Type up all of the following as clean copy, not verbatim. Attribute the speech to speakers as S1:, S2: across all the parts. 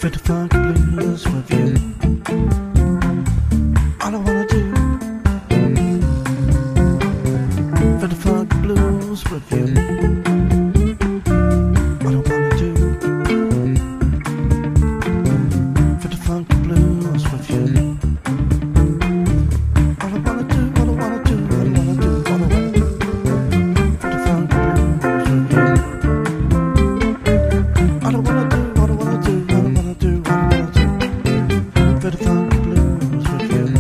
S1: for the funky blues with you. All I wanna do for the funky blues with you. All I wanna do for the funky blues with you. All I wanna do, all I wanna do, all I wanna do, all I wanna do for the funky blues with you. All I wanna do, all I wanna do, all I wanna do, all I wanna do for the funky blues with you.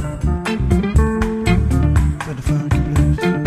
S1: For the funky blues.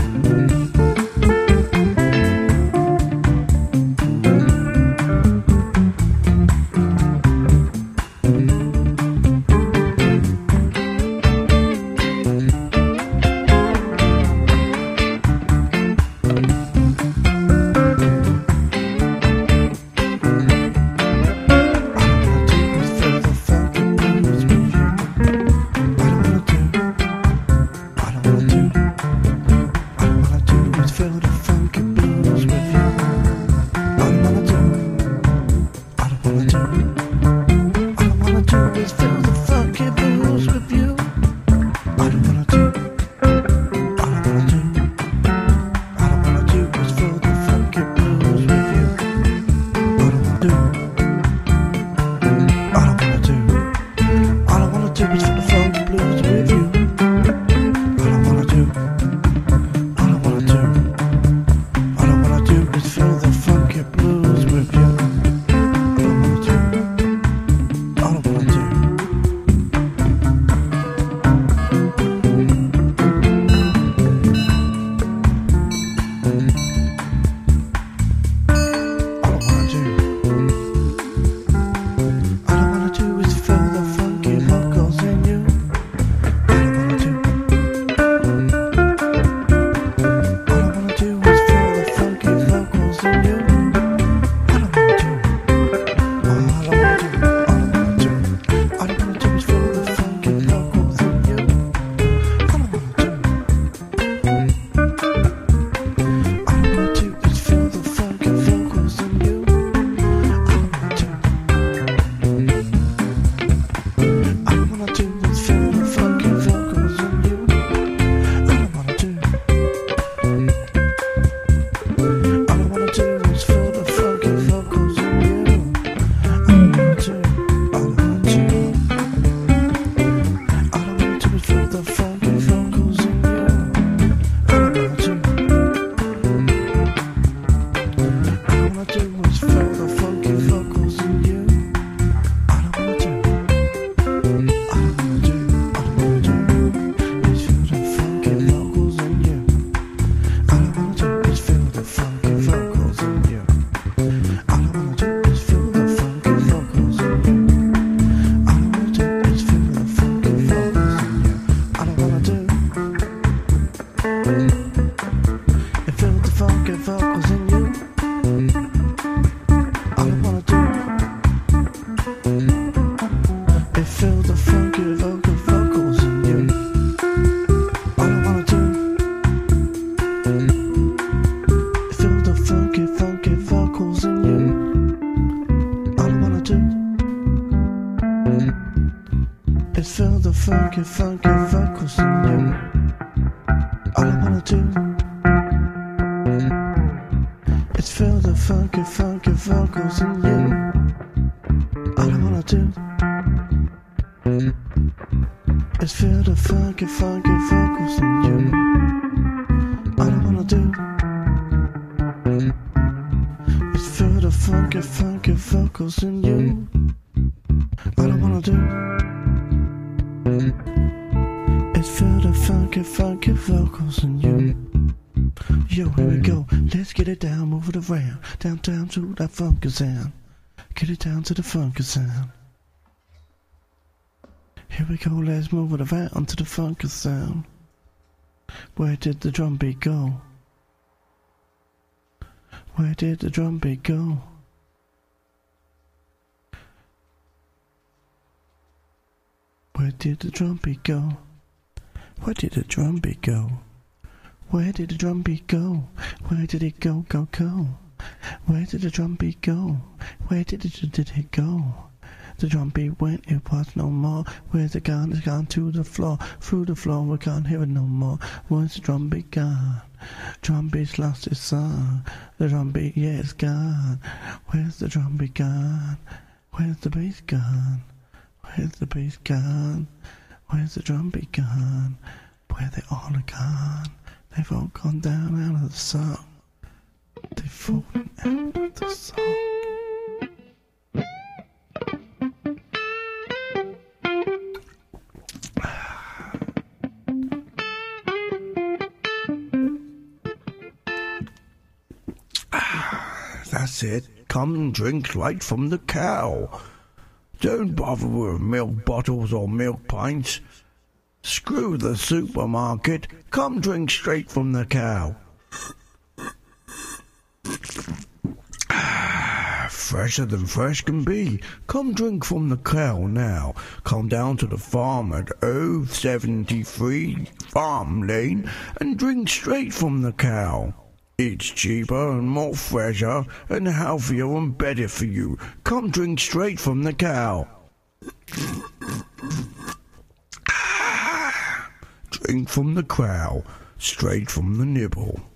S1: Funky, funky vocals in you. All I wanna do is feel the funky, funky vocals in you. All I wanna do is feel the funky, funky vocals in you. All I wanna do is feel the funky, funky vocals in you. All I wanna do is feel the funky, funky vocals in you. Yo, here we go. Let's get it down, move it around. Down, down to that funky sound. Get it down to the funky sound. Here we go, let's move it around to the funky sound. Where did the drum beat go? Where did the drum beat go? Where did the drum beat go? Where did the drum beat go? Where did the drum beat go? Where did it go, go, go? Where did the drum beat go? Where did it go? the drumbeat went? It was no more. Where's the gun? It's gone to the floor. Through the floor, we can't hear it no more. Where's the drumbeat gone? Drumbeat's lost its song. The drumbeat, yeah, it's gone. Where's the drumbeat gone? Where's the bass gone? Where's the bass gone? Where's the drumbeat gone? Where they all are gone? They've all gone down out of the song. They've fallen out of the song. That's it. Come and drink right from the cow. Don't bother with milk bottles or milk pints. Screw the supermarket. Come drink straight from the cow. Fresher than fresh can be. Come drink from the cow now. Come down to the farm at 073 Farm Lane and drink straight from the cow. It's cheaper and more fresher and healthier and better for you. Come drink straight from the cow. Drink from the cow, straight from the nibble.